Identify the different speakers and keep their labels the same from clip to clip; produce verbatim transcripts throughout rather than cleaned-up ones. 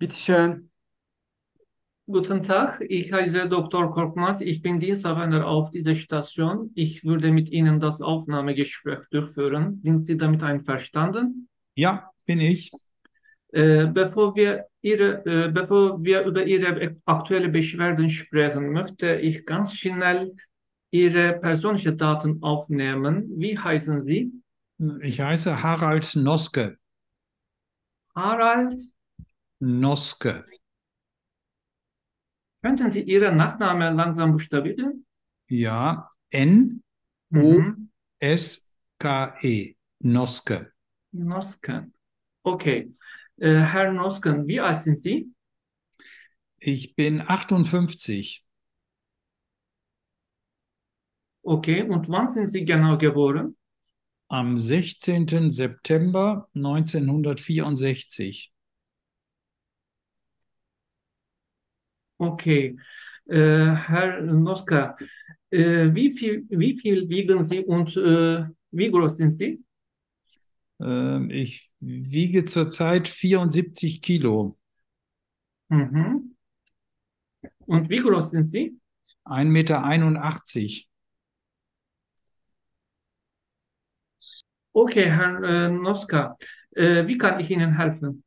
Speaker 1: Bitteschön.
Speaker 2: Guten Tag, ich heiße Doktor Korkmaz. Ich bin Diensthabender auf dieser Station. Ich würde mit Ihnen das Aufnahmegespräch durchführen. Sind Sie damit einverstanden?
Speaker 1: Ja, bin ich.
Speaker 2: Äh, bevor wir Ihre, äh, bevor wir über Ihre aktuelle Beschwerden sprechen, möchte ich ganz schnell Ihre persönlichen Daten aufnehmen. Wie heißen Sie?
Speaker 1: Ich heiße Harald Noske.
Speaker 2: Harald.
Speaker 1: Noske.
Speaker 2: Könnten Sie Ihren Nachnamen langsam buchstabieren?
Speaker 1: Ja,
Speaker 2: Mhm.
Speaker 1: N O S K E. Noske.
Speaker 2: Nosken. Okay. Äh, Herr Nosken, wie alt sind Sie?
Speaker 1: Ich bin achtundfünfzig.
Speaker 2: Okay, und wann sind Sie genau geboren?
Speaker 1: Am sechzehnten September neunzehnhundertvierundsechzig.
Speaker 2: Okay, äh, Herr Noska, äh, wie viel, wie viel wiegen Sie und äh, wie groß sind Sie?
Speaker 1: Ähm, ich wiege zurzeit vierundsiebzig Kilo.
Speaker 2: Mhm. Und wie groß sind Sie?
Speaker 1: Ein Meter einundachtzig.
Speaker 2: Okay, Herr äh, Noska, äh, wie kann ich Ihnen helfen?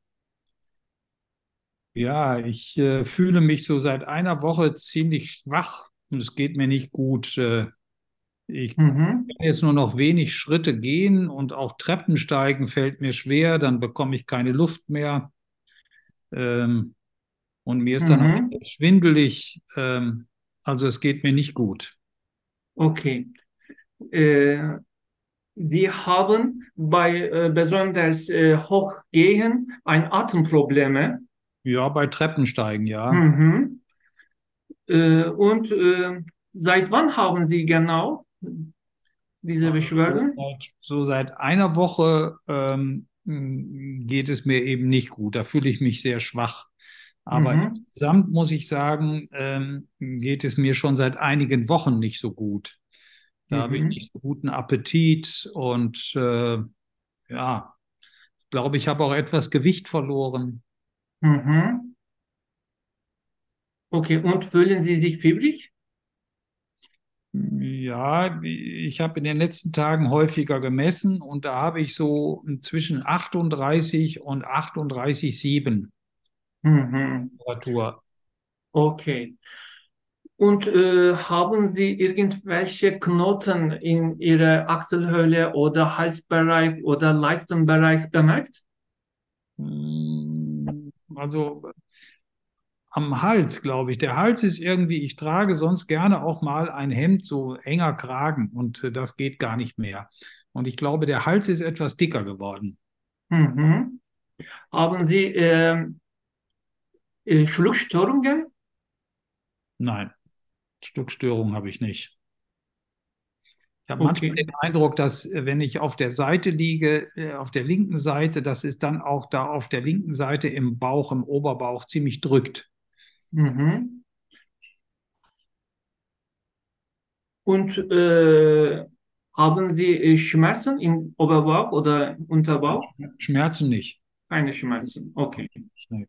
Speaker 1: Ja, ich äh, fühle mich so seit einer Woche ziemlich schwach und es geht mir nicht gut. Äh, ich
Speaker 2: Mhm.
Speaker 1: kann jetzt nur noch wenig Schritte gehen und auch Treppensteigen fällt mir schwer, dann bekomme ich keine Luft mehr. Ähm, und mir ist dann auch
Speaker 2: Mhm.
Speaker 1: schwindelig. Ähm, also es geht mir nicht gut.
Speaker 2: Okay. Äh, Sie haben bei äh, besonders äh, Hochgehen ein Atemprobleme.
Speaker 1: Ja, bei Treppensteigen, ja.
Speaker 2: Mhm. Äh, und äh, seit wann haben Sie genau diese
Speaker 1: Also so
Speaker 2: Beschwerden?
Speaker 1: seit, so seit einer Woche ähm, geht es mir eben nicht gut. Da fühle ich mich sehr schwach. Aber
Speaker 2: Mhm.
Speaker 1: insgesamt muss ich sagen, ähm, geht es mir schon seit einigen Wochen nicht so gut. Da habe ich
Speaker 2: Mhm.
Speaker 1: nicht so guten Appetit und äh, ja, ich glaube, ich habe auch etwas Gewicht verloren.
Speaker 2: Mhm. Okay, und fühlen Sie sich fiebrig?
Speaker 1: Ja, ich habe in den letzten Tagen häufiger gemessen und da habe ich so zwischen achtunddreißig und achtunddreißig Komma sieben
Speaker 2: Mhm.
Speaker 1: Temperatur.
Speaker 2: Okay. Und äh, haben Sie irgendwelche Knoten in Ihrer Achselhöhle oder Halsbereich oder Leistenbereich bemerkt?
Speaker 1: Hm, Also am Hals, glaube ich. Der Hals ist irgendwie, ich trage sonst gerne auch mal ein Hemd, so enger Kragen und äh, das geht gar nicht mehr. Und ich glaube, der Hals ist etwas dicker geworden.
Speaker 2: Mhm. Haben Sie ähm, äh, Schluckstörungen?
Speaker 1: Nein, Schluckstörung habe ich nicht. Ich habe manchmal
Speaker 2: Okay.
Speaker 1: den Eindruck, dass äh, wenn ich auf der Seite liege, äh, auf der linken Seite, dass es dann auch da auf der linken Seite im Bauch, im Oberbauch ziemlich drückt.
Speaker 2: Mhm. Und äh, haben Sie äh, Schmerzen im Oberbauch oder Unterbauch?
Speaker 1: Schmerzen nicht.
Speaker 2: Keine Schmerzen. Okay.
Speaker 1: Nee.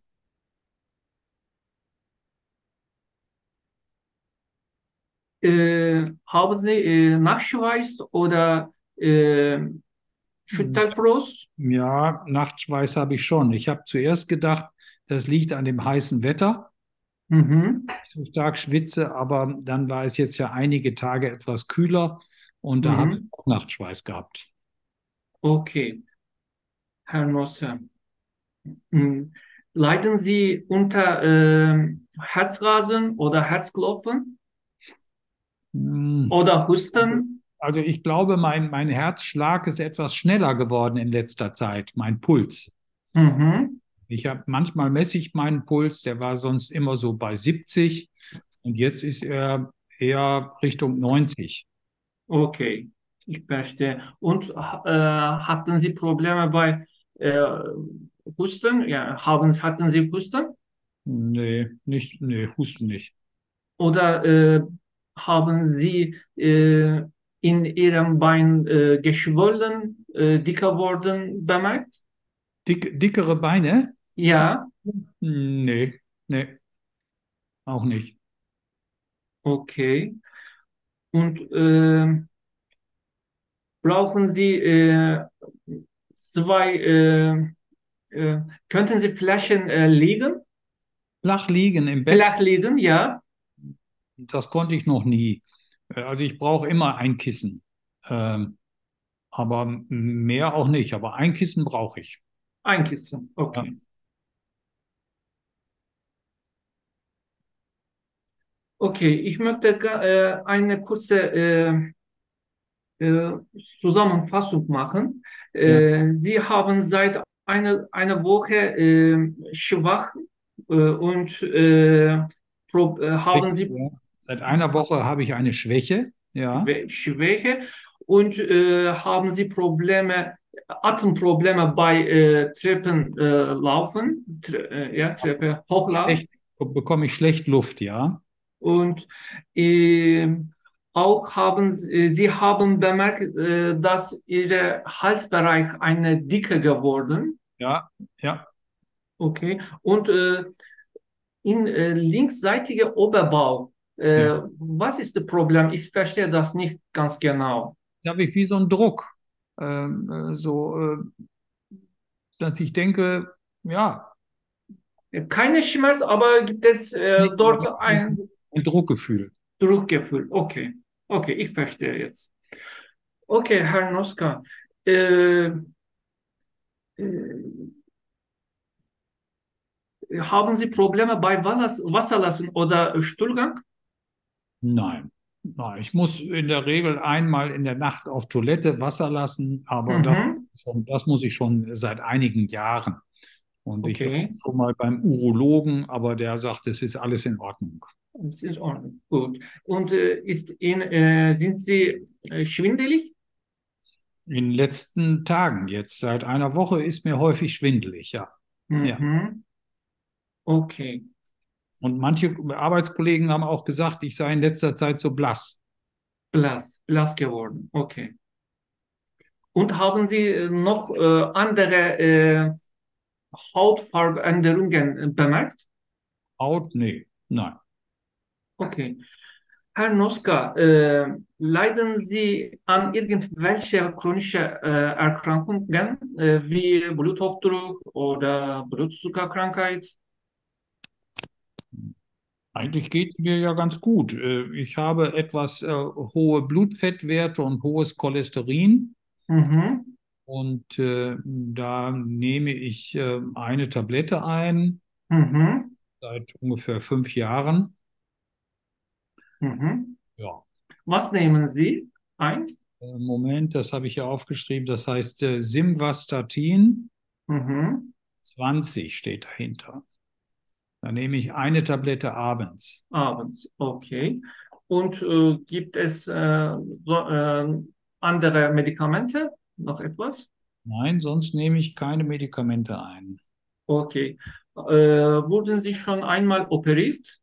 Speaker 2: Äh, haben Sie äh, Nachtschweiß oder äh, Schüttelfrost?
Speaker 1: Ja, Nachtschweiß habe ich schon. Ich habe zuerst gedacht, das liegt an dem heißen Wetter,
Speaker 2: Mhm.
Speaker 1: ich so stark schwitze, aber dann war es jetzt ja einige Tage etwas kühler und da habe ich
Speaker 2: Mhm.
Speaker 1: auch Nachtschweiß gehabt.
Speaker 2: Okay, Herr Nosser. Mhm. Leiden Sie unter äh, Herzrasen oder Herzklopfen
Speaker 1: Hm.
Speaker 2: oder
Speaker 1: Also,
Speaker 2: Husten?
Speaker 1: also ich glaube, mein, mein Herzschlag ist etwas schneller geworden in letzter Zeit, mein Puls.
Speaker 2: Mhm.
Speaker 1: Ich habe manchmal messe ich meinen Puls, der war sonst immer so bei siebzig und jetzt ist er eher Richtung neunzig.
Speaker 2: Okay, ich verstehe. Und äh, hatten Sie Probleme bei äh, Husten? Ja, haben, hatten Sie Husten?
Speaker 1: Nee, nicht, nee, Husten nicht.
Speaker 2: Oder äh, haben Sie äh, in Ihrem Bein äh, geschwollen, äh, dicker worden bemerkt?
Speaker 1: Dick, dickere Beine?
Speaker 2: Ja,
Speaker 1: Nee, nee, auch nicht.
Speaker 2: okay. Und ähm, brauchen Sie äh, zwei, äh, äh, könnten Sie Flaschen äh, liegen?
Speaker 1: Flach liegen im Bett,
Speaker 2: Flach liegen, ja.
Speaker 1: das konnte ich noch nie. Äh, Also ich brauche immer ein Kissen. Ähm, aber mehr auch nicht. Aber ein Kissen brauche ich.
Speaker 2: Ein Kissen,
Speaker 1: Ja,
Speaker 2: okay. Okay, ich möchte ga- äh, eine kurze äh, äh, Zusammenfassung machen.
Speaker 1: ja.
Speaker 2: Äh, Sie haben seit einer einer Woche äh, schwach äh, und äh, pro, äh, haben
Speaker 1: Schwäche,
Speaker 2: Sie
Speaker 1: ja. Seit einer Woche habe ich eine Schwäche. Ja,
Speaker 2: Schwä- Schwäche und äh, haben Sie Probleme, Atemprobleme bei äh, Treppen äh, laufen, Tre äh, ja, Treppe hochladen.
Speaker 1: schlecht, bekomme ich schlecht Luft. Ja,
Speaker 2: Und äh, auch haben Sie Sie haben bemerkt, äh, dass Ihr Halsbereich eine dicke geworden.
Speaker 1: ja, ja,
Speaker 2: Okay. Und äh, in äh, linksseitige Oberbauch,
Speaker 1: ja.
Speaker 2: äh, was ist das Problem? Ich verstehe das nicht ganz genau.
Speaker 1: Da habe ich wie so einen Druck. Ähm, äh, so, äh, dass ich denke, ja,
Speaker 2: Keine Schmerz, aber gibt es äh,
Speaker 1: nicht, aber
Speaker 2: dort
Speaker 1: so ein,
Speaker 2: ein
Speaker 1: ein Druckgefühl.
Speaker 2: Druckgefühl? Okay, okay, ich verstehe jetzt. Okay, Herr Noska, äh, äh, haben Sie Probleme bei Wallas- Wasserlassen oder Stuhlgang?
Speaker 1: Nein. Nein, ich muss in der Regel einmal in der Nacht auf Toilette Wasser lassen, aber das,
Speaker 2: Mhm,
Speaker 1: schon, das muss ich schon seit einigen Jahren. Und ich war
Speaker 2: okay,
Speaker 1: schon mal beim Urologen, aber der sagt, es ist alles in Ordnung.
Speaker 2: das ist in Ordnung. Gut. Und äh, ist in, äh, sind Sie äh, schwindelig?
Speaker 1: In den letzten Tagen jetzt, seit einer Woche, ist mir häufig schwindelig, ja. Ja.
Speaker 2: Mhm, okay,
Speaker 1: Und manche Arbeitskollegen haben auch gesagt, ich sei in letzter Zeit so blass.
Speaker 2: blass, blass geworden. Okay. Und haben Sie äh, noch äh, andere äh, Hautfarbänderungen äh, bemerkt?
Speaker 1: Haut, nee, nein.
Speaker 2: Okay. Herr Noska, äh, leiden Sie an irgendwelche chronische äh, Erkrankungen, äh, wie Bluthochdruck oder Blutzuckerkrankheit?
Speaker 1: Eigentlich geht es mir ja ganz gut. Äh, Ich habe etwas äh, hohe Blutfettwerte und hohes Cholesterin.
Speaker 2: Mhm,
Speaker 1: Und äh, da nehme ich äh, eine Tablette ein
Speaker 2: mhm,
Speaker 1: seit ungefähr fünf Jahren.
Speaker 2: mhm.
Speaker 1: Ja,
Speaker 2: Was nehmen Sie ein?
Speaker 1: äh, Moment, das habe ich ja aufgeschrieben. Das heißt äh, Simvastatin
Speaker 2: Mhm.
Speaker 1: zwanzig steht dahinter. Da nehme ich eine Tablette abends.
Speaker 2: Abends, okay. Und äh, gibt es äh, so, äh, andere Medikamente? Noch etwas?
Speaker 1: Nein, sonst nehme ich keine Medikamente ein.
Speaker 2: Okay. Äh, wurden Sie schon einmal operiert?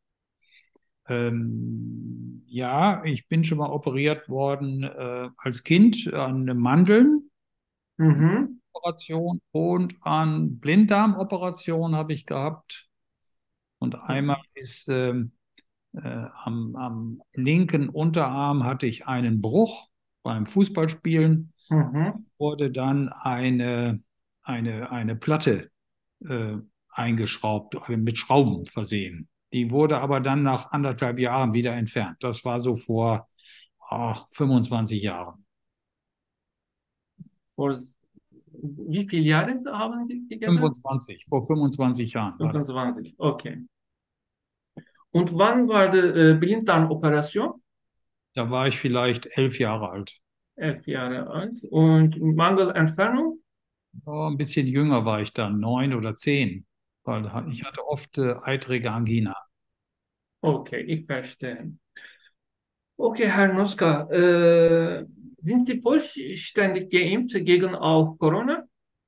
Speaker 1: Ähm, ja, ich bin schon mal operiert worden äh, als Kind an Mandeln.
Speaker 2: Mhm.
Speaker 1: Operation und an Blinddarmoperation habe ich gehabt. Und einmal ist ähm, äh, am, am linken Unterarm hatte ich einen Bruch beim Fußballspielen,
Speaker 2: Mhm.
Speaker 1: wurde dann eine, eine, eine Platte äh, eingeschraubt, äh, mit Schrauben versehen. Die wurde aber dann nach anderthalb Jahren wieder entfernt. Das war so vor ah, fünfundzwanzig Jahren.
Speaker 2: Vor wie viele Jahre haben Sie gesagt?
Speaker 1: fünfundzwanzig, vor fünfundzwanzig Jahren war das.
Speaker 2: fünfundzwanzig. Okay. Und wann war die äh, Blinddarmoperation?
Speaker 1: Da war ich vielleicht elf Jahre alt.
Speaker 2: Elf Jahre alt. Und Mangelentfernung?
Speaker 1: Oh, ein bisschen jünger war ich dann, neun oder zehn, weil ich hatte oft äh, eitrige Angina.
Speaker 2: Okay, ich verstehe. Okay, Herr Noska, äh, sind Sie vollständig geimpft gegen auch Corona?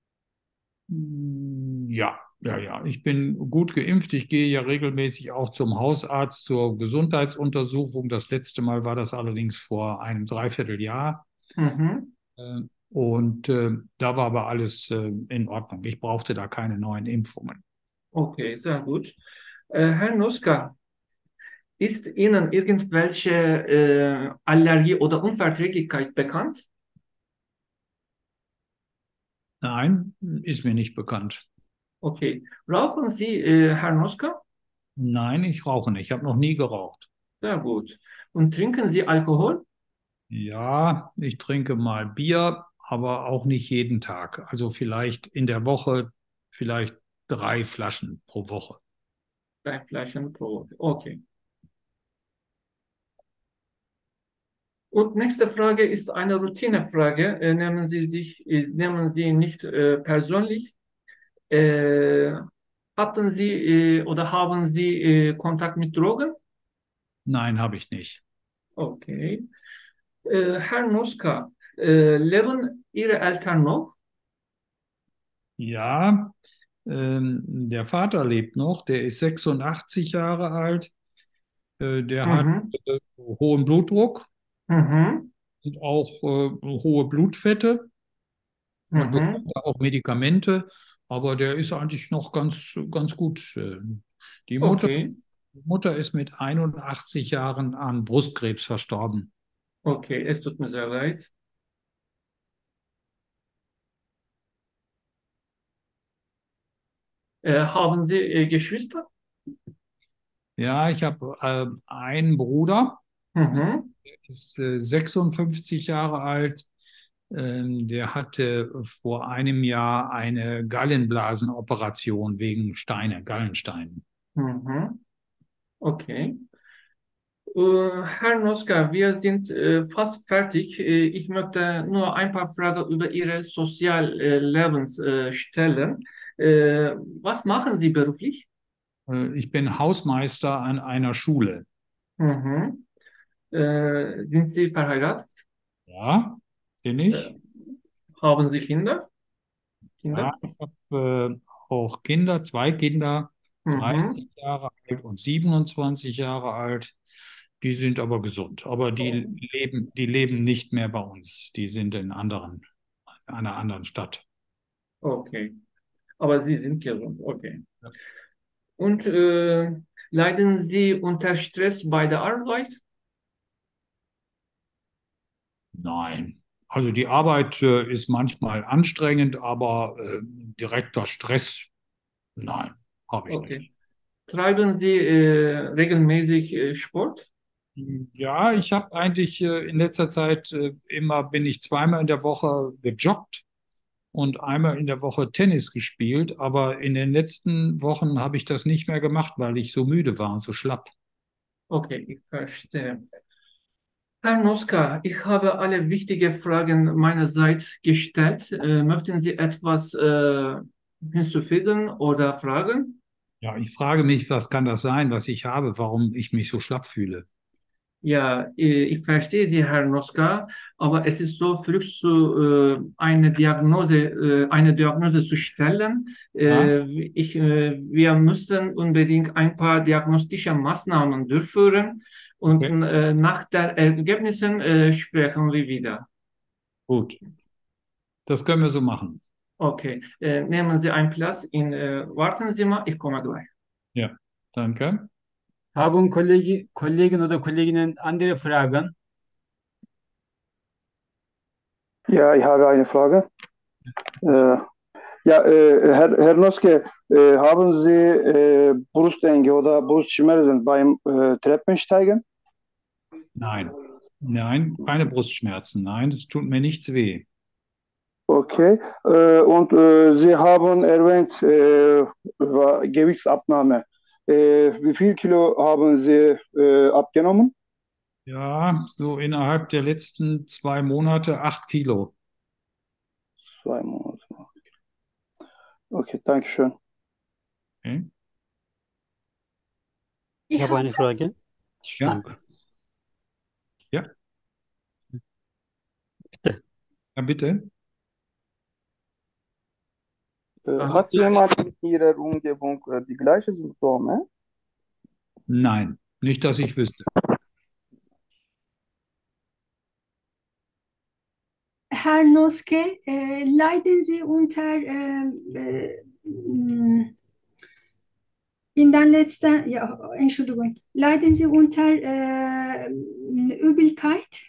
Speaker 1: Mm, Ja, ja, ja. Ich bin gut geimpft. Ich gehe ja regelmäßig auch zum Hausarzt zur Gesundheitsuntersuchung. Das letzte Mal war das allerdings vor einem Dreivierteljahr.
Speaker 2: Mhm.
Speaker 1: Äh, Und äh, da war aber alles äh, in Ordnung. Ich brauchte da keine neuen Impfungen.
Speaker 2: Okay, sehr gut. Äh, Herr Noska, ist Ihnen irgendwelche äh, Allergie oder Unverträglichkeit bekannt?
Speaker 1: Nein, ist mir nicht bekannt.
Speaker 2: Okay. Rauchen Sie, äh, Herr Noska?
Speaker 1: Nein, ich rauche nicht. Ich habe noch nie geraucht.
Speaker 2: Sehr gut. Und trinken Sie Alkohol?
Speaker 1: Ja, ich trinke mal Bier, aber auch nicht jeden Tag. Also vielleicht in der Woche, vielleicht drei Flaschen pro Woche.
Speaker 2: Drei Flaschen pro Woche. Okay. Und nächste Frage ist eine Routinefrage. Äh, nehmen Sie dich, äh, nehmen Sie nicht äh, persönlich. Äh, hatten Sie äh, oder haben Sie äh, Kontakt mit Drogen?
Speaker 1: Nein, habe ich nicht.
Speaker 2: Okay. Äh, Herr Noska, äh, leben Ihre Eltern noch?
Speaker 1: Ja, ähm, der Vater lebt noch, der ist sechsundachtzig Jahre alt, äh, der hat
Speaker 2: Mhm.
Speaker 1: äh, hohen Blutdruck
Speaker 2: Mhm.
Speaker 1: und auch äh, hohe Blutfette und bekommt
Speaker 2: Mhm.
Speaker 1: auch Medikamente, aber der ist eigentlich noch ganz, ganz gut. Äh, Die Mutter,
Speaker 2: Okay.
Speaker 1: die Mutter ist mit einundachtzig Jahren an Brustkrebs verstorben.
Speaker 2: Okay, es tut mir sehr leid. Äh, haben Sie äh, Geschwister?
Speaker 1: Ja, ich habe äh, einen Bruder,
Speaker 2: Mhm.
Speaker 1: ist äh, sechsundfünfzig Jahre alt. Ähm, der hatte vor einem Jahr eine Gallenblasenoperation wegen Steine, Gallensteinen.
Speaker 2: Mhm. Okay. Äh, Herr Noska, wir sind äh, fast fertig. Äh, ich möchte nur ein paar Fragen über Ihre Soziallebens äh, stellen. Äh, was machen Sie beruflich?
Speaker 1: Äh, ich bin Hausmeister an einer Schule.
Speaker 2: Mhm. Äh, sind Sie verheiratet?
Speaker 1: Ja, bin
Speaker 2: Äh,
Speaker 1: ich.
Speaker 2: haben Sie Kinder?
Speaker 1: Ja,
Speaker 2: Kinder?
Speaker 1: ich habe äh, auch Kinder, zwei Kinder, dreißig
Speaker 2: Mhm.
Speaker 1: Jahre alt und siebenundzwanzig Jahre alt. Die sind aber gesund, aber
Speaker 2: Oh,
Speaker 1: die leben, die leben nicht mehr bei uns. Die sind in anderen, einer anderen Stadt.
Speaker 2: okay. Aber Sie sind gesund. Okay.
Speaker 1: Ja.
Speaker 2: Und äh, leiden Sie unter Stress bei der Arbeit?
Speaker 1: Nein. Also die Arbeit äh, ist manchmal anstrengend, aber äh, direkter Stress, nein, habe ich
Speaker 2: Okay.
Speaker 1: nicht.
Speaker 2: Treiben Sie äh, regelmäßig äh, Sport?
Speaker 1: Ja, ich habe eigentlich äh, in letzter Zeit äh, immer, bin ich zweimal in der Woche gejoggt und einmal in der Woche Tennis gespielt, aber in den letzten Wochen habe ich das nicht mehr gemacht, weil ich so müde war und so schlapp.
Speaker 2: Okay, ich verstehe. Herr Noska, ich habe alle wichtigen Fragen meinerseits gestellt. Äh, möchten Sie etwas äh, hinzufügen oder fragen?
Speaker 1: Ja, ich frage mich, was kann das sein, was ich habe, warum ich mich so schlapp fühle?
Speaker 2: Ja, äh, ich verstehe Sie, Herr Noska, aber es ist so früh zu, äh, eine Diagnose, äh, eine Diagnose zu stellen.
Speaker 1: Ja,
Speaker 2: Äh, ich, äh, wir müssen unbedingt ein paar diagnostische Maßnahmen durchführen und
Speaker 1: okay,
Speaker 2: äh, nach den Ergebnissen äh, sprechen wir wieder.
Speaker 1: gut. Das können wir so machen.
Speaker 2: Okay, äh, nehmen Sie einen Platz in, äh, warten Sie mal, ich komme gleich.
Speaker 1: Ja, danke.
Speaker 3: Haben Kollege, Kollegen oder Kolleginnen andere Fragen?
Speaker 4: Ja, ich habe eine Frage. Äh, ja, äh, Herr, Herr Noske, äh, haben Sie äh, Brustenge oder Brustschmerzen beim äh, Treppensteigen?
Speaker 1: Nein, nein, keine Brustschmerzen. Nein, es tut mir nichts weh.
Speaker 4: Okay. Äh, und äh, Sie haben erwähnt, äh, über Gewichtsabnahme. Äh, wie viel Kilo haben Sie äh, abgenommen?
Speaker 1: Ja, so innerhalb der letzten zwei Monate acht Kilo.
Speaker 4: Zwei Monate. Okay, danke schön.
Speaker 1: Okay.
Speaker 3: Ich habe eine Frage.
Speaker 1: Ja,
Speaker 3: Entschuldigung.
Speaker 1: ja,
Speaker 3: Bitte.
Speaker 1: ja, bitte.
Speaker 4: Äh,
Speaker 2: Aha.
Speaker 4: hat jemand in Ihrer Umgebung äh, die gleichen Symptome?
Speaker 1: Nein, nicht, dass ich wüsste.
Speaker 5: Herr Noske, äh, leiden Sie unter äh, äh, mh, in den letzten, ja, Entschuldigung, leiden Sie unter äh, Übelkeit?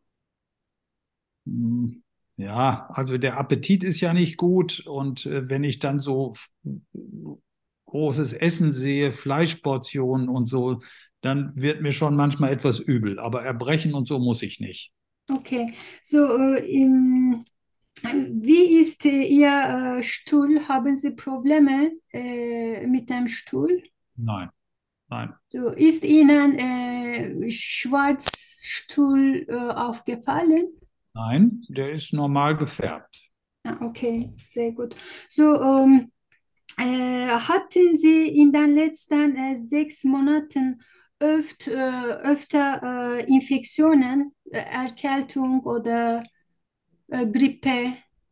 Speaker 1: Hm, Ja, also der Appetit ist ja nicht gut und äh, wenn ich dann so f- großes Essen sehe, Fleischportionen und so, dann wird mir schon manchmal etwas übel. Aber erbrechen und so muss ich nicht.
Speaker 5: Okay, so äh, im, wie ist äh, Ihr äh, Stuhl? Haben Sie Probleme äh, mit dem Stuhl?
Speaker 1: Nein, nein,
Speaker 5: So, ist Ihnen äh, Schwarzstuhl äh, aufgefallen?
Speaker 1: nein, der ist normal gefärbt.
Speaker 5: Ah, okay, sehr gut. So, ähm, äh, hatten Sie in den letzten äh, sechs Monaten öft, äh, öfter äh, Infektionen, äh, Erkältung oder äh, Grippe?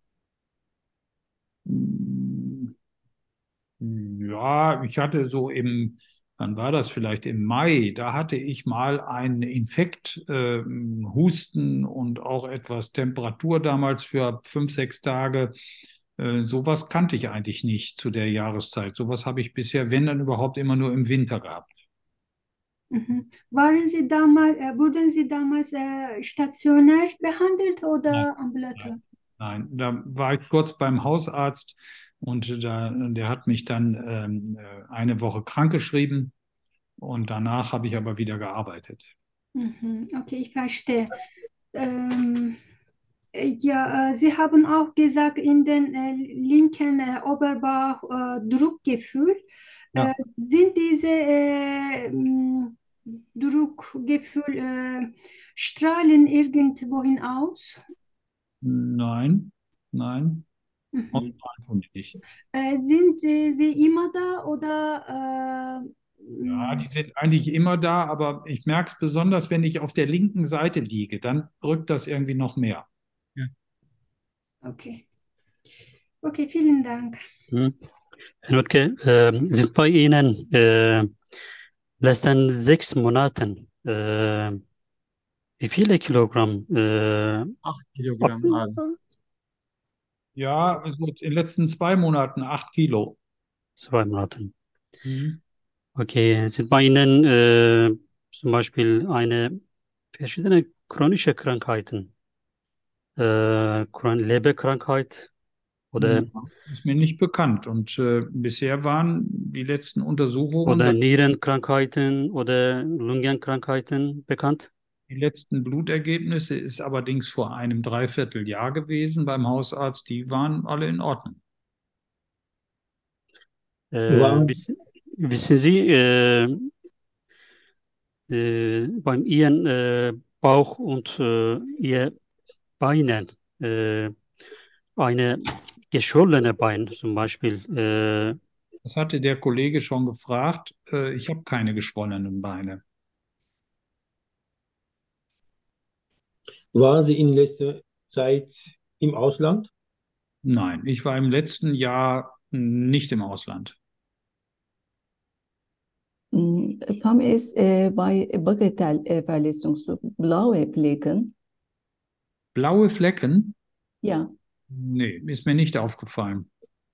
Speaker 1: Hm, Ja, ich hatte so im, wann war das vielleicht im Mai, da hatte ich mal einen Infekt, ähm, Husten und auch etwas Temperatur damals für fünf, sechs Tage. Äh, sowas kannte ich eigentlich nicht zu der Jahreszeit. Sowas habe ich bisher, wenn dann überhaupt, immer nur im Winter gehabt.
Speaker 5: Mhm. Waren Sie damals, äh, wurden Sie damals äh, stationär behandelt
Speaker 1: Nein,
Speaker 5: oder
Speaker 1: nein,
Speaker 5: ambulator?
Speaker 1: nein. Da war ich kurz beim Hausarzt und da, der hat mich dann ähm, äh, eine Woche krankgeschrieben und danach habe ich aber wieder gearbeitet.
Speaker 5: Mhm. Okay, ich verstehe. Ähm, äh, ja, äh, Sie haben auch gesagt, in den äh, linken äh, Oberbauch äh, Druckgefühl. Äh,
Speaker 1: Ja.
Speaker 5: sind diese äh, m, Druckgefühl äh, strahlen irgendwohin aus?
Speaker 1: Nein, nein,
Speaker 5: Mhm.
Speaker 1: Ausstrahlung nicht.
Speaker 5: Äh, sind äh, sie immer da oder äh,
Speaker 1: Ja, die
Speaker 5: m,
Speaker 1: sind eigentlich immer da, aber ich merke es besonders, wenn ich auf der linken Seite liege, dann drückt das irgendwie noch mehr.
Speaker 2: Ja.
Speaker 5: okay. Okay, vielen Dank.
Speaker 6: Mhm. Herr Notke, ähm, sind bei Ihnen äh, letzten sechs Monaten äh, wie viele Kilogramm äh,
Speaker 3: acht
Speaker 6: ab,
Speaker 3: Kilogramm abi.
Speaker 1: Ja, also in den letzten zwei Monaten acht Kilo.
Speaker 6: zwei Monaten?
Speaker 1: Mhm.
Speaker 6: Okay, sind bei Ihnen äh, zum Beispiel eine verschiedene chronische Krankheiten, äh, Chron- Leberkrankheit oder,
Speaker 1: Ja, ist mir nicht bekannt. Und äh, bisher waren die letzten Untersuchungen,
Speaker 6: oder
Speaker 1: dass
Speaker 6: Nierenkrankheiten oder Lungenkrankheiten bekannt?
Speaker 1: die letzten Blutergebnisse ist allerdings vor einem Dreivierteljahr gewesen beim Hausarzt, die waren alle in Ordnung.
Speaker 6: Äh,
Speaker 7: War,
Speaker 6: wissen, wissen Sie, äh, äh, beim Ihren äh, Bauch und äh, Ihr Beinen, äh, eine geschwollene Bein zum Beispiel, äh,
Speaker 1: Das hatte der Kollege schon gefragt. Äh, ich habe keine geschwollenen Beine.
Speaker 7: waren Sie in letzter Zeit im Ausland?
Speaker 1: Nein, ich war im letzten Jahr nicht im Ausland.
Speaker 8: Mm, Kam es äh, bei Bagatellverletzung zu blaue Flecken?
Speaker 1: Blaue Flecken?
Speaker 8: Ja,
Speaker 1: Nee, ist mir nicht aufgefallen.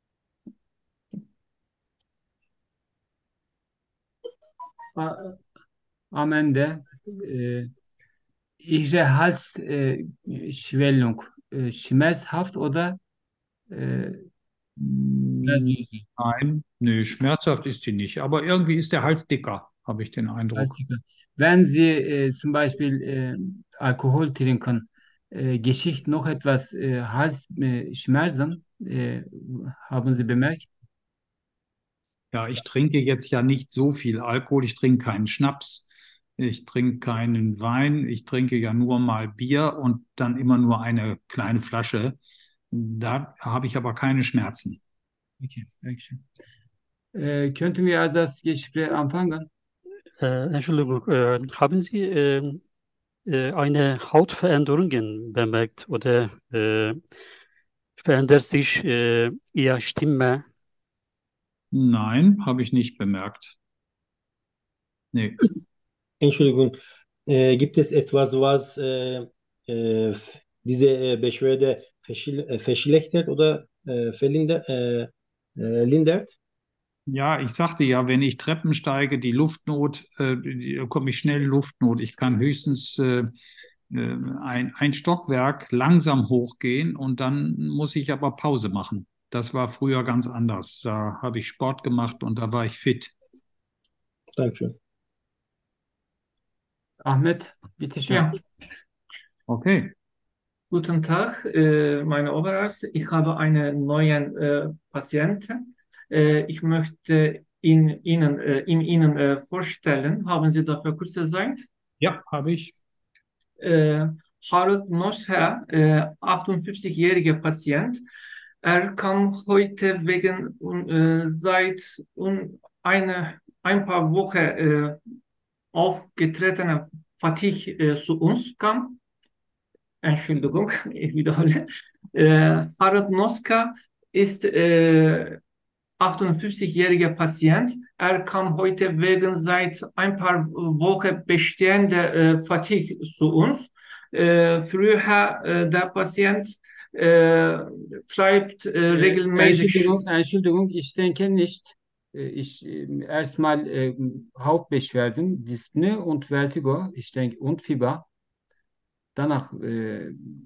Speaker 3: A- Amende, äh, Ihre Halsschwellung äh, schmerzhaft oder äh,
Speaker 1: Mm,
Speaker 3: schmerzlos?
Speaker 1: Nein, nee, schmerzhaft ist die nicht. Aber irgendwie ist der Hals dicker, habe ich den Eindruck.
Speaker 3: Halsdicker. Wenn Sie äh, zum Beispiel äh, Alkohol trinken, äh, geschieht noch etwas äh, Halsschmerzen, äh, haben Sie bemerkt?
Speaker 1: Ja, ich trinke jetzt ja nicht so viel Alkohol. Ich trinke keinen Schnaps. Ich trinke keinen Wein. Ich trinke ja nur mal Bier und dann immer nur eine kleine Flasche. Da habe ich aber keine Schmerzen.
Speaker 3: Okay, Dankeschön. Äh, könnten wir also das Gespräch anfangen?
Speaker 6: äh, Entschuldigung, äh, haben Sie äh, äh, eine Hautveränderungen bemerkt oder äh, verändert sich äh, Ihre Stimme?
Speaker 1: Nein, habe ich nicht bemerkt. Nee.
Speaker 7: Entschuldigung, äh, gibt es etwas, was äh, äh, diese äh, Beschwerde verschl äh, verschlechtert oder äh, verlindert, äh, äh, lindert?
Speaker 1: Ja, ich sagte ja, wenn ich Treppen steige, die Luftnot, äh, die, komme ich schnell in Luftnot. Ich kann höchstens äh, äh, ein, ein Stockwerk langsam hochgehen und dann muss ich aber Pause machen. Das war früher ganz anders. Da habe ich Sport gemacht und da war ich fit.
Speaker 7: Dankeschön.
Speaker 3: Ahmet, bitteschön.
Speaker 2: Ja,
Speaker 1: Okay.
Speaker 2: guten Tag, äh, meine Oberarzt. Ich habe einen neuen äh, Patienten. Äh, ich möchte ihn, Ihnen, äh, ihn Ihnen äh, vorstellen. Haben Sie dafür kurze Zeit?
Speaker 1: Ja, habe ich.
Speaker 2: Äh, Harald Nosher, äh, achtundfünfzigjähriger Patient. Er kam heute wegen äh, seit un, eine, ein paar Wochen äh, aufgetretener Fatigue äh, zu uns kam. Entschuldigung, ich wiederhole. Äh, Harald Noska ist äh, achtundfünfzigjähriger Patient. Er kam heute wegen seit ein paar Wochen bestehender äh, Fatigue zu uns. Äh, früher äh, der Patient äh, treibt äh,
Speaker 3: Äh,
Speaker 2: regelmäßig.
Speaker 3: Entschuldigung, Entschuldigung, ich denke nicht. Äh, Ich äh, erstmal äh, Hauptbeschwerden, Dyspnoe und Vertigo, ich denke, und Fieber. Danach, äh,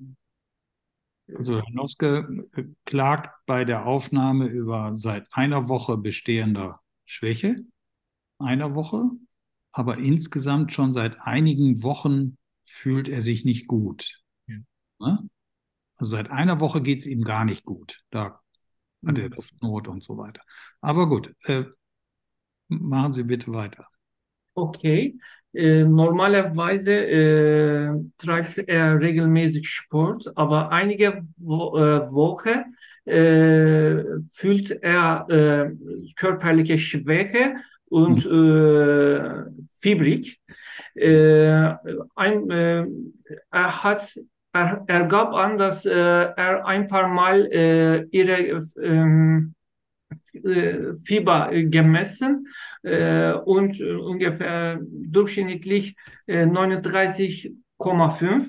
Speaker 1: Also Herr Noske äh, klagt bei der Aufnahme über seit einer Woche bestehender Schwäche, einer Woche, aber insgesamt schon seit einigen Wochen fühlt er sich nicht gut. Ne? Also seit einer Woche geht es ihm gar nicht gut. Da hat er Luftnot und so weiter. Aber gut, äh, machen Sie bitte weiter.
Speaker 2: Okay. Äh, normalerweise äh, treibt er regelmäßig Sport, aber einige Wo äh, Wochen äh, fühlt er äh, körperliche Schwäche und äh, fiebrig. Äh, ein, äh, er hat, er, er gab an, dass äh, er ein paar Mal äh, ihre ähm, äh, Fieber äh, gemessen äh, und äh, ungefähr durchschnittlich äh, neununddreißig Komma fünf.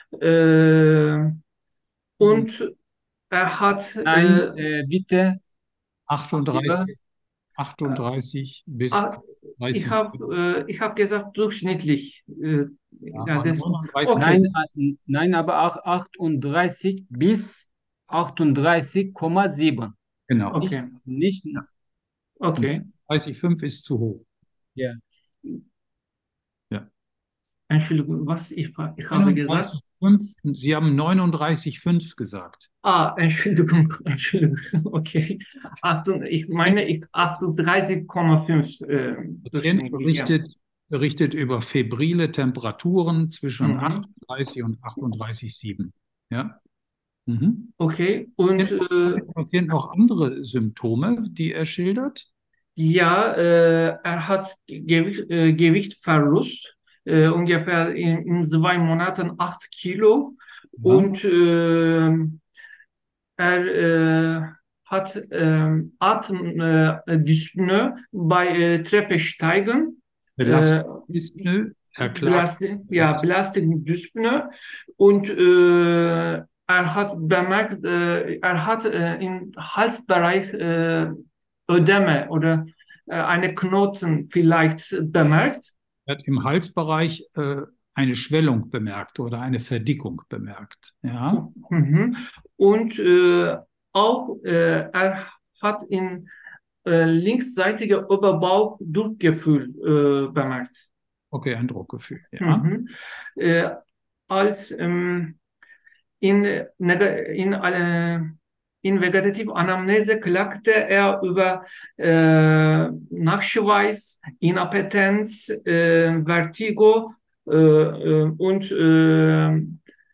Speaker 2: Äh, und er hat
Speaker 3: nein,
Speaker 2: äh,
Speaker 3: äh, bitte, Fieber.
Speaker 1: achtunddreißig, achtunddreißig bis
Speaker 2: ah, ich
Speaker 1: dreißig,
Speaker 2: habe äh, ich hab gesagt durchschnittlich. Äh,
Speaker 1: ja,
Speaker 2: ja, das,
Speaker 1: neununddreißig.
Speaker 2: okay,
Speaker 3: Nein, äh, nein, aber auch achtunddreißig bis achtunddreißig Komma sieben.
Speaker 1: Genau.
Speaker 3: Nicht,
Speaker 2: okay,
Speaker 3: nicht,
Speaker 2: okay.
Speaker 1: dreißig Komma fünf ist zu hoch.
Speaker 3: ja.
Speaker 1: Ja.
Speaker 2: Entschuldigung, was ich, ich habe gesagt?
Speaker 1: neununddreißig Komma fünf, Sie haben neununddreißig Komma fünf gesagt.
Speaker 2: Ah, Entschuldigung, Entschuldigung, okay. Achtung, ich meine, ich achtunddreißig Komma fünf. Äh,
Speaker 1: Der Patient
Speaker 2: durchschnittlich, ja.
Speaker 1: berichtet, berichtet über febrile Temperaturen zwischen
Speaker 2: Mhm.
Speaker 1: achtunddreißig und achtunddreißig Komma sieben. Ja. Mhm.
Speaker 2: Okay, und
Speaker 1: Hat
Speaker 2: äh,
Speaker 1: der Patient noch andere Symptome, die er schildert?
Speaker 2: ja, äh, er hat Gewicht, äh, Gewichtverlust, äh, ungefähr in, in zwei Monaten acht Kilo.
Speaker 1: Ja.
Speaker 2: Und äh, er äh, hat äh, Atemdyspnoe bei äh, Treppensteigen. Äh,
Speaker 1: Belastungsdyspnoe, er klagt.
Speaker 2: Belasting, ja, Belastungsdyspnoe. Und äh, er hat bemerkt, äh, er hat äh, im Halsbereich äh, Ödeme oder äh, eine Knoten vielleicht bemerkt.
Speaker 1: Er hat im Halsbereich äh, eine Schwellung bemerkt oder eine Verdickung bemerkt. Ja.
Speaker 2: Mhm. Und äh, auch äh, er hat in äh, linksseitiger Oberbauch Druckgefühl äh, bemerkt.
Speaker 1: Okay, ein Druckgefühl. Ja.
Speaker 2: Mhm. Äh, als ähm, in, in, äh, in vegetative Anamnese klagte er über äh, Nachschweiß, Inappetenz, äh, Vertigo äh, äh, und äh,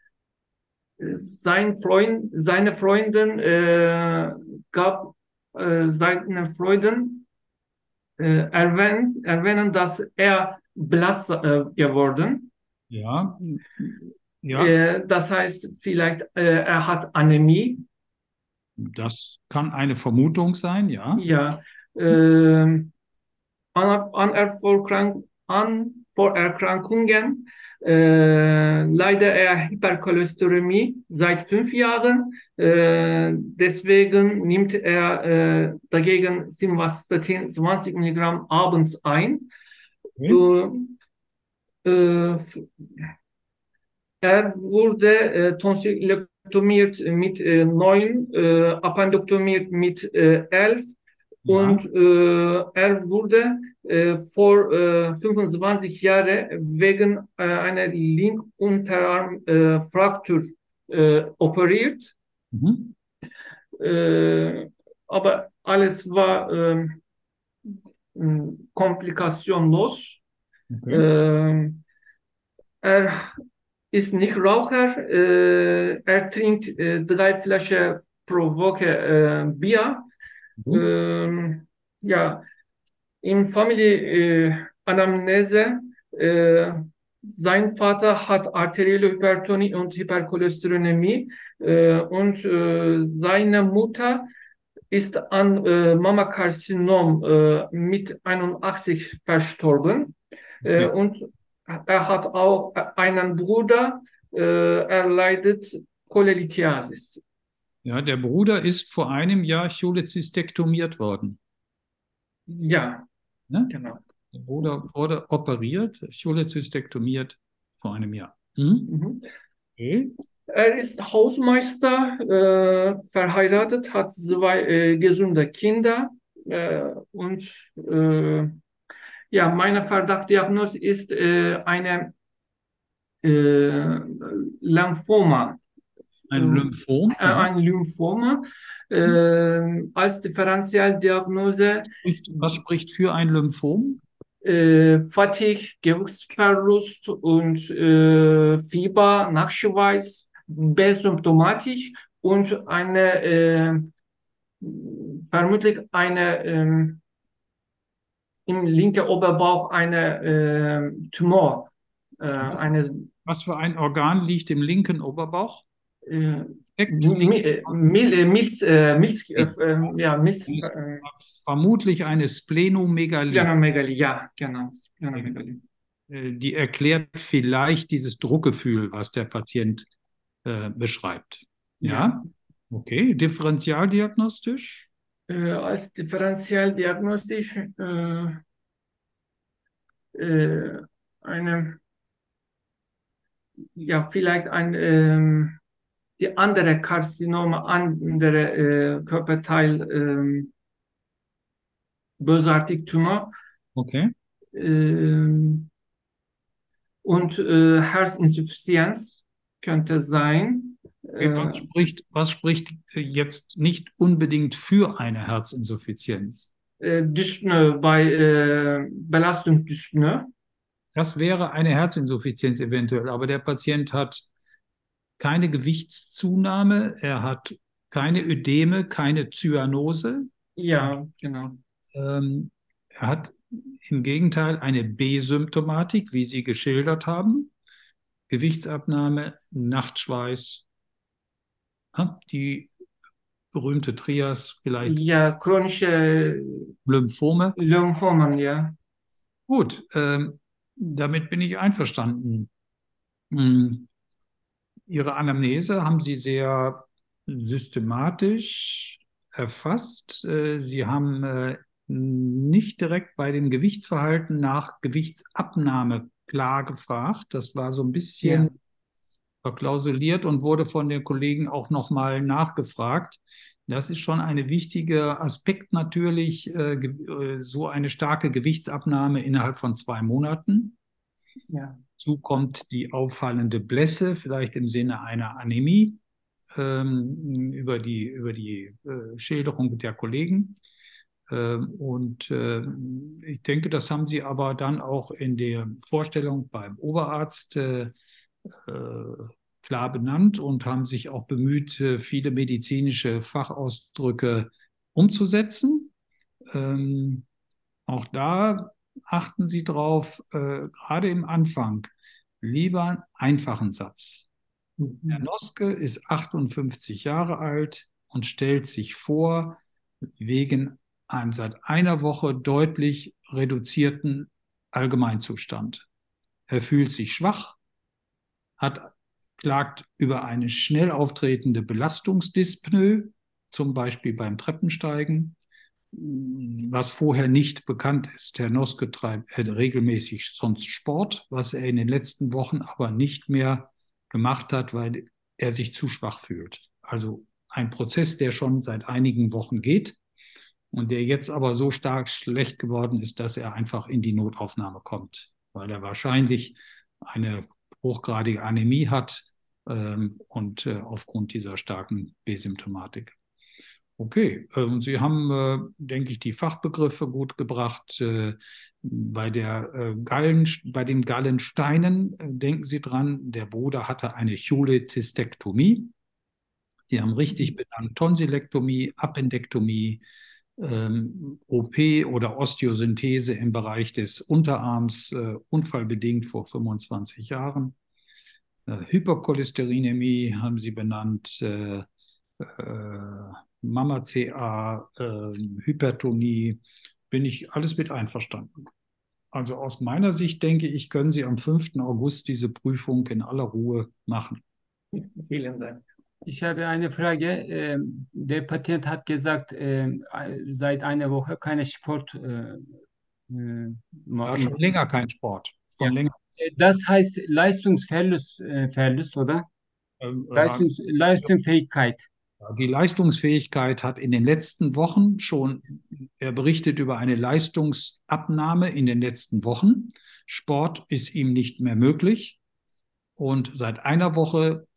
Speaker 2: sein Freund, seine Freundin äh, gab äh, seinen Freunden äh, erwähnen, erwähnen, dass er blass äh, geworden.
Speaker 1: Ja. Ja.
Speaker 2: Äh, das heißt, vielleicht äh, er hat Anämie.
Speaker 1: Das kann eine Vermutung sein, ja.
Speaker 2: Ja. Äh, an, an, Vorkrank, an Vorerkrankungen Äh, leider er Hypercholesterämie seit fünf Jahren. Äh, deswegen nimmt er äh, dagegen Simvastatin zwanzig Milligramm abends ein.
Speaker 1: Okay.
Speaker 2: Äh, äh, er wurde äh, tonsilektomiert mit äh, neun, äh, appendektomiert mit äh, elf.
Speaker 1: Ja.
Speaker 2: Und äh, er wurde äh, vor äh, fünfundzwanzig Jahren wegen äh, einer Linkunterarmfraktur äh, operiert.
Speaker 1: Mhm.
Speaker 2: Äh, aber alles war äh, komplikationlos.
Speaker 1: Okay.
Speaker 2: Äh, er ist nicht Raucher. Äh, er trinkt äh, drei Flaschen pro Woche äh, Bier.
Speaker 1: Mhm.
Speaker 2: Ähm, ja, in Familie-Anamnese, äh, sein Vater hat arterielle Hypertonie und Hypercholesterinämie äh, und äh, seine Mutter ist an äh, Mammakarzinom äh, mit einundachtzig verstorben. Äh,
Speaker 1: Okay.
Speaker 2: und er hat auch einen Bruder, äh, er leidet Cholelithiasis.
Speaker 1: Ja, der Bruder ist vor einem Jahr cholezystektomiert worden.
Speaker 2: Ja,
Speaker 1: Ne?
Speaker 2: genau.
Speaker 1: Der Bruder wurde operiert, cholezystektomiert vor einem Jahr. Mhm.
Speaker 2: Mhm.
Speaker 1: Okay.
Speaker 2: Er ist Hausmeister, äh, verheiratet, hat zwei äh, gesunde Kinder äh, und äh, ja, meine Verdachtdiagnose ist äh, eine äh, Lymphoma,
Speaker 1: Ein
Speaker 2: ähm,
Speaker 1: Lymphom,
Speaker 2: äh,
Speaker 1: ja.
Speaker 2: ein Lymphoma äh, als Differentialdiagnose.
Speaker 1: Spricht, was spricht für ein Lymphom?
Speaker 2: Äh, Fatigue, Gewichtsverlust und äh, Fieber, Nachschweiß, besymptomatisch und eine äh, vermutlich eine ähm, im linken Oberbauch eine äh, Tumor, äh,
Speaker 1: Was,
Speaker 2: eine
Speaker 1: was für ein Organ liegt im linken Oberbauch?
Speaker 2: äh,
Speaker 1: Direkt
Speaker 2: Mi-
Speaker 1: links.
Speaker 2: äh, Mil äh, Milz, äh, Milz, äh, äh, ja, Milz, äh,
Speaker 1: Vermutlich eine Splenomegalie.
Speaker 2: Splenomegalie, ja, genau, Splenomegalie.
Speaker 1: Äh, Die erklärt vielleicht dieses Druckgefühl, was der Patient äh, beschreibt.
Speaker 2: Ja.
Speaker 1: Ja, okay. Differentialdiagnostisch?
Speaker 2: Äh, als Differentialdiagnostisch äh, äh, eine, ja, vielleicht ein, ähm, die andere Karzinome, andere äh, Körperteil, ähm, bösartig Tumor
Speaker 1: Okay.
Speaker 2: ähm, und äh, Herzinsuffizienz könnte sein.
Speaker 1: Okay, was
Speaker 2: Äh,
Speaker 1: spricht, was spricht jetzt nicht unbedingt für eine Herzinsuffizienz?
Speaker 2: äh, Dyspnoe bei äh, Belastung Dyspnoe.
Speaker 1: Das wäre eine Herzinsuffizienz eventuell, aber der Patient hat keine Gewichtszunahme, er hat keine Ödeme, keine Zyanose.
Speaker 2: Ja, genau.
Speaker 1: Ähm, er hat im Gegenteil eine B-Symptomatik, wie Sie geschildert haben. Gewichtsabnahme, Nachtschweiß, ja, die berühmte Trias, vielleicht
Speaker 2: Ja, chronische
Speaker 1: Lymphome.
Speaker 2: Lymphomen, ja.
Speaker 1: Gut, ähm, damit bin ich einverstanden. Hm. Ihre Anamnese haben Sie sehr systematisch erfasst. Äh, Sie haben äh, nicht direkt bei dem Gewichtsverhalten nach Gewichtsabnahme klar gefragt. Das war so ein bisschen
Speaker 2: Ja.
Speaker 1: verklausuliert und wurde von den Kollegen auch nochmal nachgefragt. Das ist schon ein wichtiger Aspekt natürlich, äh, ge- äh, so eine starke Gewichtsabnahme innerhalb von zwei Monaten.
Speaker 2: Ja.
Speaker 1: Dazu kommt die auffallende Blässe, vielleicht im Sinne einer Anämie, ähm, über die, über die äh, Schilderung der Kollegen. Ähm, und äh, ich denke, das haben Sie aber dann auch in der Vorstellung beim Oberarzt äh, äh, klar benannt und haben sich auch bemüht, äh, viele medizinische Fachausdrücke umzusetzen. Ähm, auch da achten Sie drauf, äh, gerade im Anfang, lieber einen einfachen Satz. Herr Noske ist achtundfünfzig Jahre alt und stellt sich vor, wegen einem seit einer Woche deutlich reduzierten Allgemeinzustand. Er fühlt sich schwach, hat, klagt über eine schnell auftretende Belastungsdyspnoe, zum Beispiel beim Treppensteigen, was vorher nicht bekannt ist. Herr Noske treibt äh, regelmäßig sonst Sport, was er in den letzten Wochen aber nicht mehr gemacht hat, weil er sich zu schwach fühlt. Also ein Prozess, der schon seit einigen Wochen geht und der jetzt aber so stark schlecht geworden ist, dass er einfach in die Notaufnahme kommt, weil er wahrscheinlich eine hochgradige Anämie hat ähm, und äh, aufgrund dieser starken B-Symptomatik. Okay, und Sie haben, äh, denke ich, die Fachbegriffe gut gebracht. Äh, bei der äh, Gallen, bei den Gallensteinen äh, denken Sie dran, der Bruder hatte eine Cholezystektomie. Sie haben richtig benannt, Tonsillektomie, Appendektomie, ähm, O P oder Osteosynthese im Bereich des Unterarms, äh, unfallbedingt vor fünfundzwanzig Jahren. Äh, Hypercholesterinämie haben Sie benannt, äh, äh, Mama C A, äh, Hypertonie, bin ich alles mit einverstanden. Also aus meiner Sicht denke ich, können Sie am fünften August diese Prüfung in aller Ruhe machen.
Speaker 2: Vielen Dank.
Speaker 3: Ich habe eine Frage. Ähm, Der Patient hat gesagt, ähm, seit einer Woche keine Sport äh, äh,
Speaker 1: Ja,
Speaker 3: machen.
Speaker 1: schon länger kein Sport. Von
Speaker 3: Ja.
Speaker 1: länger.
Speaker 3: Äh, Das heißt Leistungsverlust, äh, Verlust, oder?
Speaker 1: Ähm, äh,
Speaker 3: Leistungs Leistungsfähigkeit.
Speaker 1: Die Leistungsfähigkeit hat in den letzten Wochen schon, er berichtet über eine Leistungsabnahme in den letzten Wochen. Sport ist ihm nicht mehr möglich. Und seit einer Woche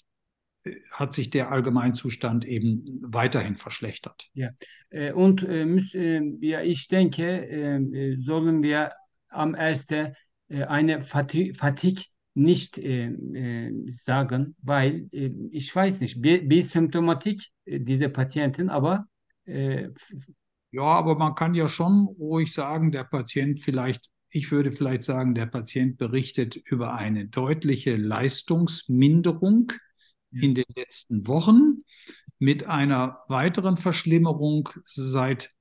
Speaker 1: hat sich der Allgemeinzustand eben weiterhin verschlechtert.
Speaker 3: Ja. Äh, Und äh, müß, äh, ja, ich denke, äh, sollen wir am ersten äh, eine Fati Fatigue nicht äh, äh, sagen, weil äh, ich weiß nicht, B- B-Symptomatik äh, diese Patienten, aber äh,
Speaker 1: Ja, aber man kann ja schon ruhig sagen, der Patient vielleicht, ich würde vielleicht sagen, der Patient berichtet über eine deutliche Leistungsminderung in den letzten Wochen mit einer weiteren Verschlimmerung seit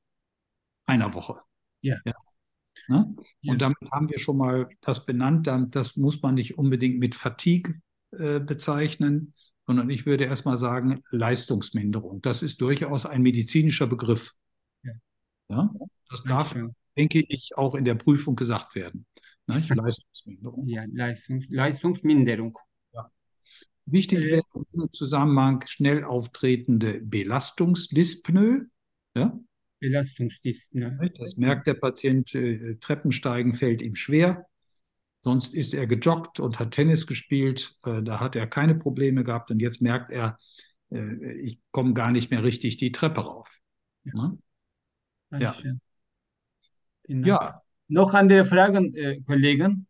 Speaker 1: einer Woche.
Speaker 3: Ja.
Speaker 1: Ja, ne?
Speaker 3: Ja.
Speaker 1: Und damit haben wir schon mal das benannt. Dann- Das muss man nicht unbedingt mit Fatigue äh, bezeichnen, sondern ich würde erstmal sagen Leistungsminderung. Das ist durchaus ein medizinischer Begriff.
Speaker 3: Ja.
Speaker 1: Ja? Das darf,
Speaker 3: Dankeschön.
Speaker 1: denke ich, auch in der Prüfung gesagt werden. Ne? Leistungsminderung.
Speaker 3: Ja, Leistungs Leistungsminderung.
Speaker 1: Ja. Wichtig
Speaker 3: Äh,
Speaker 1: wäre in diesem Zusammenhang schnell auftretende Belastungsdyspnoe. Ja?
Speaker 3: Belastungsdyspnoe.
Speaker 1: Das merkt der Patient, äh, Treppensteigen fällt ihm schwer. Sonst ist er gejoggt und hat Tennis gespielt. Äh, da hat er keine Probleme gehabt. Und jetzt merkt er, äh, ich komme gar nicht mehr richtig die Treppe rauf.
Speaker 3: Ja.
Speaker 1: Ne? Ja.
Speaker 3: Dankeschön. Vielen Dank.
Speaker 1: Ja,
Speaker 3: Noch andere Fragen, äh, Kollegen?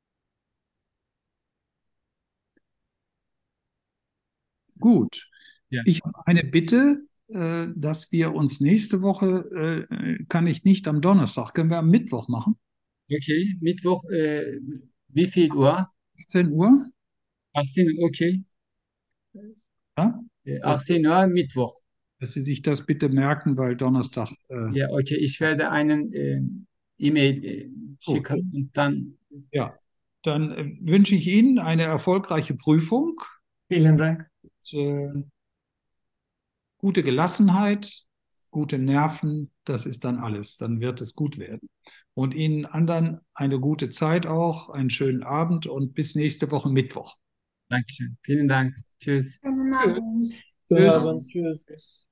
Speaker 1: gut.
Speaker 3: Ja.
Speaker 1: Ich habe eine Bitte, äh, dass wir uns nächste Woche, äh, kann ich nicht am Donnerstag, können wir am Mittwoch machen?
Speaker 3: Okay, Mittwoch, äh, wie viel Uhr?
Speaker 1: fünfzehn Uhr?
Speaker 3: achtzehn Uhr, okay.
Speaker 1: Ja?
Speaker 3: Äh,
Speaker 1: Das,
Speaker 3: achtzehn Uhr, Mittwoch.
Speaker 1: dass Sie sich das bitte merken, weil Donnerstag. Äh,
Speaker 3: Ja, okay, ich werde einen äh, E-Mail äh,
Speaker 1: Gut.
Speaker 3: schicken und dann,
Speaker 1: Ja, dann äh, wünsche ich Ihnen eine erfolgreiche Prüfung,
Speaker 2: Vielen Dank.
Speaker 1: äh, gute Gelassenheit, gute Nerven, das ist dann alles. Dann wird es gut werden. Und Ihnen anderen eine gute Zeit auch, einen schönen Abend und bis nächste Woche Mittwoch.
Speaker 3: Dankeschön. Vielen Dank. Tschüss.
Speaker 5: Schönen Abend.
Speaker 7: Schönen
Speaker 3: Tschüss.
Speaker 7: Abend. Tschüss.